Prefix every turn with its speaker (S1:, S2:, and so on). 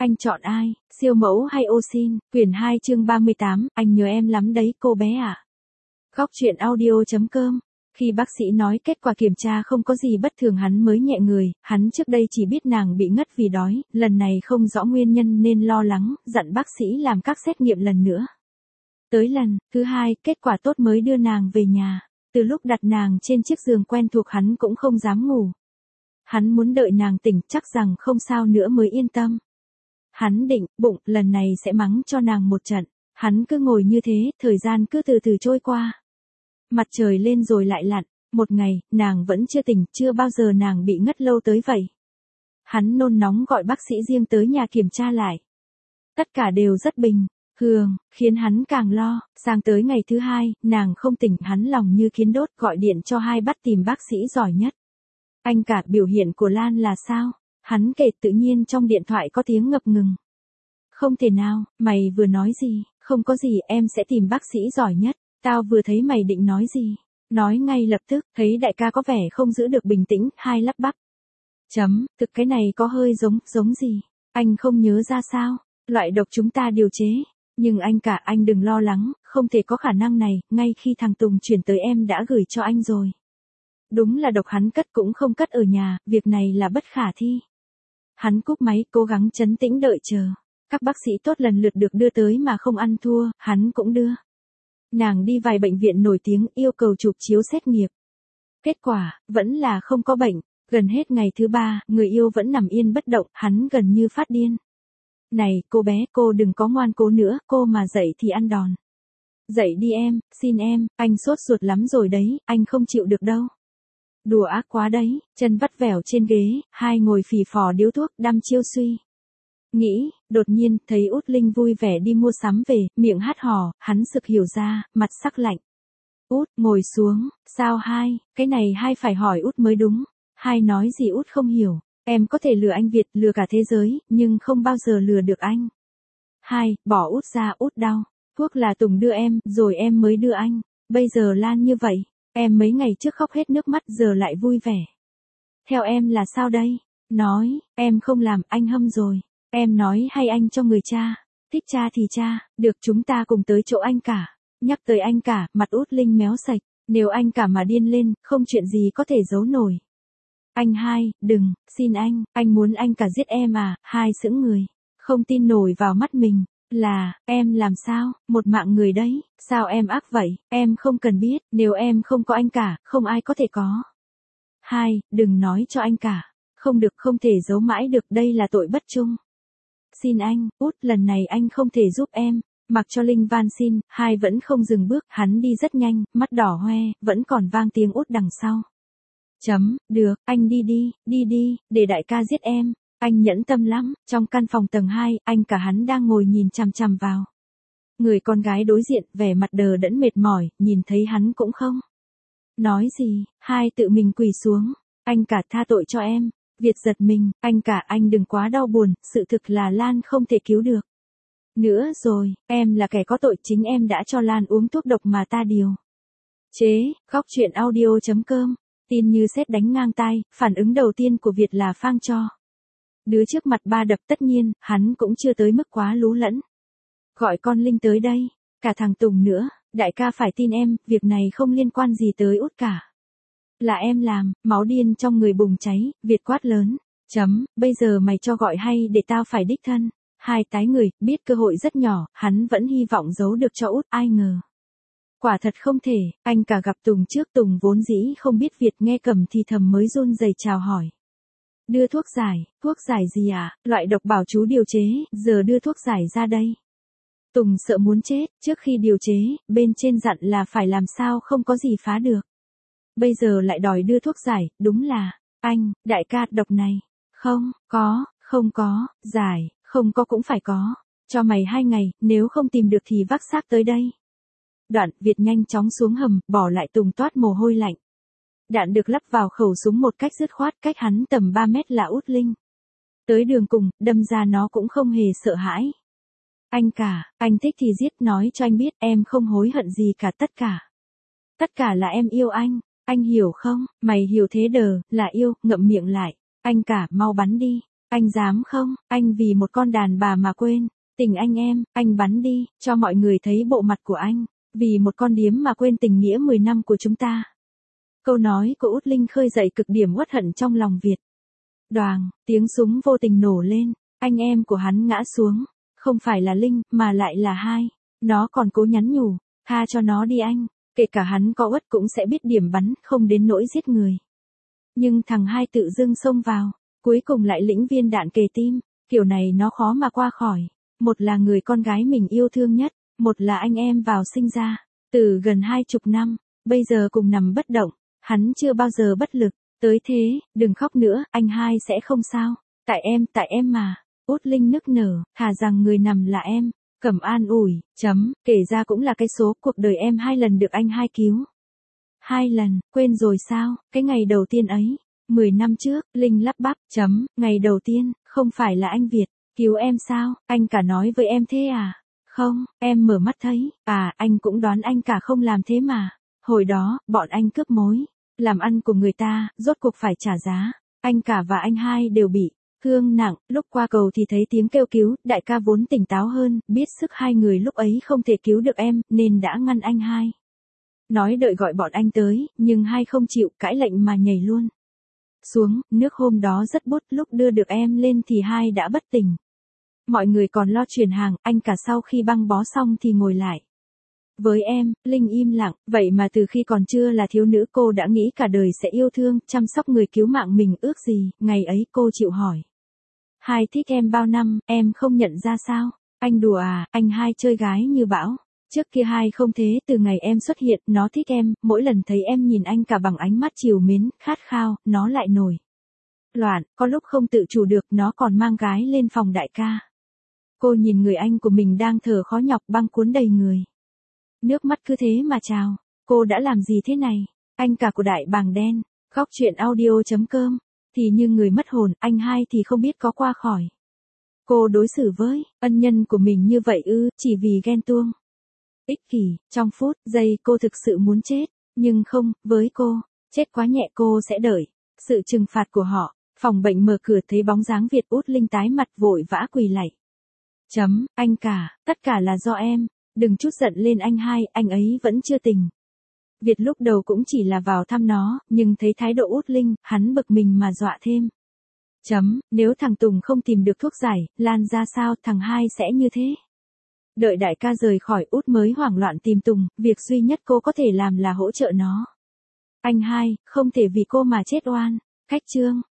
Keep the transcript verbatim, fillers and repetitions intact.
S1: Anh chọn ai, siêu mẫu hay ô sin? Quyển hai chương ba mươi tám, anh nhớ em lắm đấy cô bé ạ. À? Góc truyện audio chấm com. Khi bác sĩ nói kết quả kiểm tra không có gì bất thường hắn mới nhẹ người, hắn trước đây chỉ biết nàng bị ngất vì đói, lần này không rõ nguyên nhân nên lo lắng, dặn bác sĩ làm các xét nghiệm lần nữa. Tới lần thứ hai, kết quả tốt mới đưa nàng về nhà. Từ lúc đặt nàng trên chiếc giường quen thuộc hắn cũng không dám ngủ. Hắn muốn đợi nàng tỉnh chắc rằng không sao nữa mới yên tâm. Hắn định bụng lần này sẽ mắng cho nàng một trận. Hắn cứ ngồi như thế, thời gian cứ từ từ trôi qua. Mặt trời lên rồi lại lặn. Một ngày, nàng vẫn chưa tỉnh, chưa bao giờ nàng bị ngất lâu tới vậy. Hắn nôn nóng gọi bác sĩ riêng tới nhà kiểm tra lại. Tất cả đều rất bình thường, khiến hắn càng lo. Sang tới ngày thứ hai, nàng không tỉnh, hắn lòng như kiến đốt, gọi điện cho hai bắt tìm bác sĩ giỏi nhất. Anh cả, biểu hiện của Lan là sao? Hắn kể tự nhiên trong điện thoại có tiếng ngập ngừng. Không thể nào, mày vừa nói gì? Không có gì, em sẽ tìm bác sĩ giỏi nhất. Tao vừa thấy mày định nói gì? Nói ngay lập tức, thấy đại ca có vẻ không giữ được bình tĩnh, hai lắp bắp. Chấm, thực cái này có hơi giống, giống gì? Anh không nhớ ra sao? Loại độc chúng ta điều chế. Nhưng anh cả, anh đừng lo lắng, không thể có khả năng này, ngay khi thằng Tùng chuyển tới em đã gửi cho anh rồi. Đúng là độc hắn cất cũng không cất ở nhà, việc này là bất khả thi. Hắn cúp máy, cố gắng trấn tĩnh đợi chờ. Các bác sĩ tốt lần lượt được đưa tới mà không ăn thua, hắn cũng đưa. Nàng đi vài bệnh viện nổi tiếng yêu cầu chụp chiếu xét nghiệm. Kết quả, vẫn là không có bệnh. Gần hết ngày thứ ba, người yêu vẫn nằm yên bất động, hắn gần như phát điên. Này, cô bé, cô đừng có ngoan cố nữa, cô mà dậy thì ăn đòn. Dậy đi em, xin em, anh sốt ruột lắm rồi đấy, anh không chịu được đâu. Đùa ác quá đấy, chân vắt vẻo trên ghế, hai ngồi phì phò điếu thuốc, đăm chiêu suy. Nghĩ, đột nhiên, thấy Út Linh vui vẻ đi mua sắm về, miệng hát hò, hắn sực hiểu ra, mặt sắc lạnh. Út, ngồi xuống, sao hai, cái này hai phải hỏi Út mới đúng. Hai nói gì Út không hiểu, em có thể lừa anh Việt, lừa cả thế giới, nhưng không bao giờ lừa được anh. Hai, bỏ Út ra, Út đau. Thuốc là Tùng đưa em, rồi em mới đưa anh. Bây giờ Lan như vậy, em mấy ngày trước khóc hết nước mắt giờ lại vui vẻ. Theo em là sao đây? Nói, em không làm, anh hâm rồi. Em nói hay anh cho người cha. Thích cha thì cha, được chúng ta cùng tới chỗ anh cả. Nhắc tới anh cả, mặt Út Linh méo sạch. Nếu anh cả mà điên lên, không chuyện gì có thể giấu nổi. Anh hai, đừng, xin anh, anh muốn anh cả giết em à? Hai sững người. Không tin nổi vào mắt mình. Là, em làm sao? Một mạng người đấy. Sao em ác vậy? Em không cần biết. Nếu em không có anh cả, không ai có thể có. Hai, đừng nói cho anh cả. Không được, không thể giấu mãi được, đây là tội bất trung. Xin anh, Út, lần này anh không thể giúp em. Mặc cho Linh van xin, hai vẫn không dừng bước, hắn đi rất nhanh, mắt đỏ hoe, vẫn còn vang tiếng Út đằng sau. Chấm, được, anh đi đi, đi đi, để đại ca giết em. Anh nhẫn tâm lắm, trong căn phòng tầng hai, anh cả hắn đang ngồi nhìn chằm chằm vào. Người con gái đối diện, vẻ mặt đờ đẫn mệt mỏi, nhìn thấy hắn cũng không nói gì, hai tự mình quỳ xuống. Anh cả tha tội cho em. Việt giật mình, anh cả anh đừng quá đau buồn, sự thực là Lan không thể cứu được. Nữa rồi, em là kẻ có tội, chính em đã cho Lan uống thuốc độc mà ta điều chế. Góc truyện audio chấm com. Tin như sét đánh ngang tai, phản ứng đầu tiên của Việt là phang cho. Đứa trước mặt ba đập, tất nhiên, hắn cũng chưa tới mức quá lú lẫn. Gọi con Linh tới đây, cả thằng Tùng nữa, đại ca phải tin em, việc này không liên quan gì tới Út cả. Là em làm, máu điên trong người bùng cháy, Việt quát lớn. Chấm, bây giờ mày cho gọi hay để tao phải đích thân. Hai tái người, biết cơ hội rất nhỏ, hắn vẫn hy vọng giấu được cho Út, ai ngờ. Quả thật không thể, anh cả gặp Tùng trước, Tùng vốn dĩ không biết Việt nghe cầm thì thầm mới run rẩy chào hỏi. Đưa thuốc giải, thuốc giải gì à, loại độc bảo chú điều chế, giờ đưa thuốc giải ra đây. Tùng sợ muốn chết, trước khi điều chế, bên trên dặn là phải làm sao không có gì phá được. Bây giờ lại đòi đưa thuốc giải, đúng là, anh, đại ca, độc này, không, có, không có, giải, không có cũng phải có, cho mày hai ngày, nếu không tìm được thì vác xác tới đây. Đoạn, Việt nhanh chóng xuống hầm, bỏ lại Tùng toát mồ hôi lạnh. Đạn được lắp vào khẩu súng một cách dứt khoát, cách hắn tầm ba mét là Út Linh. Tới đường cùng, đâm ra nó cũng không hề sợ hãi. Anh cả, anh thích thì giết, nói cho anh biết, em không hối hận gì cả, tất cả. Tất cả là em yêu anh. Anh hiểu không? Mày hiểu thế đờ, là yêu, ngậm miệng lại. Anh cả, mau bắn đi. Anh dám không, anh vì một con đàn bà mà quên tình anh em, anh bắn đi, cho mọi người thấy bộ mặt của anh, vì một con điếm mà quên tình nghĩa mười năm của chúng ta. Câu nói của Út Linh khơi dậy cực điểm uất hận trong lòng Việt. Đoàng, tiếng súng vô tình nổ lên, anh em của hắn ngã xuống, không phải là Linh, mà lại là Hai. Nó còn cố nhắn nhủ, tha cho nó đi anh, kể cả hắn có uất cũng sẽ biết điểm bắn, không đến nỗi giết người. Nhưng thằng Hai tự dưng xông vào, cuối cùng lại lĩnh viên đạn kề tim, kiểu này nó khó mà qua khỏi. Một là người con gái mình yêu thương nhất, một là anh em vào sinh ra, từ gần hai chục năm, bây giờ cùng nằm bất động, hắn chưa bao giờ bất lực, tới thế, đừng khóc nữa, anh Hai sẽ không sao, tại em, tại em mà, Út Linh nức nở, thà rằng người nằm là em, Cẩm an ủi, chấm, kể ra cũng là cái số, cuộc đời em hai lần được anh Hai cứu. Hai lần, quên rồi sao, cái ngày đầu tiên ấy, mười năm trước, Linh lắp bắp, chấm, ngày đầu tiên, không phải là anh Việt, cứu em sao, anh cả nói với em thế à? Không, em mở mắt thấy, à, anh cũng đoán anh cả không làm thế mà. Hồi đó, bọn anh cướp mối, làm ăn của người ta, rốt cuộc phải trả giá. Anh cả và anh Hai đều bị thương nặng, lúc qua cầu thì thấy tiếng kêu cứu, đại ca vốn tỉnh táo hơn, biết sức hai người lúc ấy không thể cứu được em, nên đã ngăn anh Hai. Nói đợi gọi bọn anh tới, nhưng Hai không chịu, cãi lệnh mà nhảy luôn xuống, nước hôm đó rất bút, lúc đưa được em lên thì Hai đã bất tỉnh. Mọi người còn lo chuyển hàng, anh cả sau khi băng bó xong thì ngồi lại. Với em, Linh im lặng, vậy mà từ khi còn chưa là thiếu nữ cô đã nghĩ cả đời sẽ yêu thương, chăm sóc người cứu mạng mình, ước gì, ngày ấy cô chịu hỏi. Hai thích em bao năm, em không nhận ra sao? Anh đùa à, anh Hai chơi gái như bão. Trước kia Hai không thế, từ ngày em xuất hiện, nó thích em, mỗi lần thấy em nhìn anh cả bằng ánh mắt trìu mến, khát khao, nó lại nổi loạn, có lúc không tự chủ được, nó còn mang gái lên phòng đại ca. Cô nhìn người anh của mình đang thở khó nhọc, băng cuốn đầy người. Nước mắt cứ thế mà trào, cô đã làm gì thế này? Anh cả của đại bàng đen, khóc chuyện audio chấm com, thì như người mất hồn, anh Hai thì không biết có qua khỏi. Cô đối xử với ân nhân của mình như vậy ư, chỉ vì ghen tuông. Ích kỷ, trong phút, giây cô thực sự muốn chết, nhưng không, với cô, chết quá nhẹ, cô sẽ đợi sự trừng phạt của họ. Phòng bệnh mở cửa thấy bóng dáng Việt, Út Linh tái mặt vội vã quỳ lạy. Chấm, anh cả, tất cả là do em, đừng chút giận lên anh Hai, anh ấy vẫn chưa tỉnh. Việt lúc đầu cũng chỉ là vào thăm nó, nhưng thấy thái độ Út Linh, hắn bực mình mà dọa thêm. Chấm, nếu thằng Tùng không tìm được thuốc giải, lan ra sao, thằng Hai sẽ như thế. Đợi đại ca rời khỏi, Út mới hoảng loạn tìm Tùng, việc duy nhất cô có thể làm là hỗ trợ nó. Anh Hai, không thể vì cô mà chết oan. Khách chương.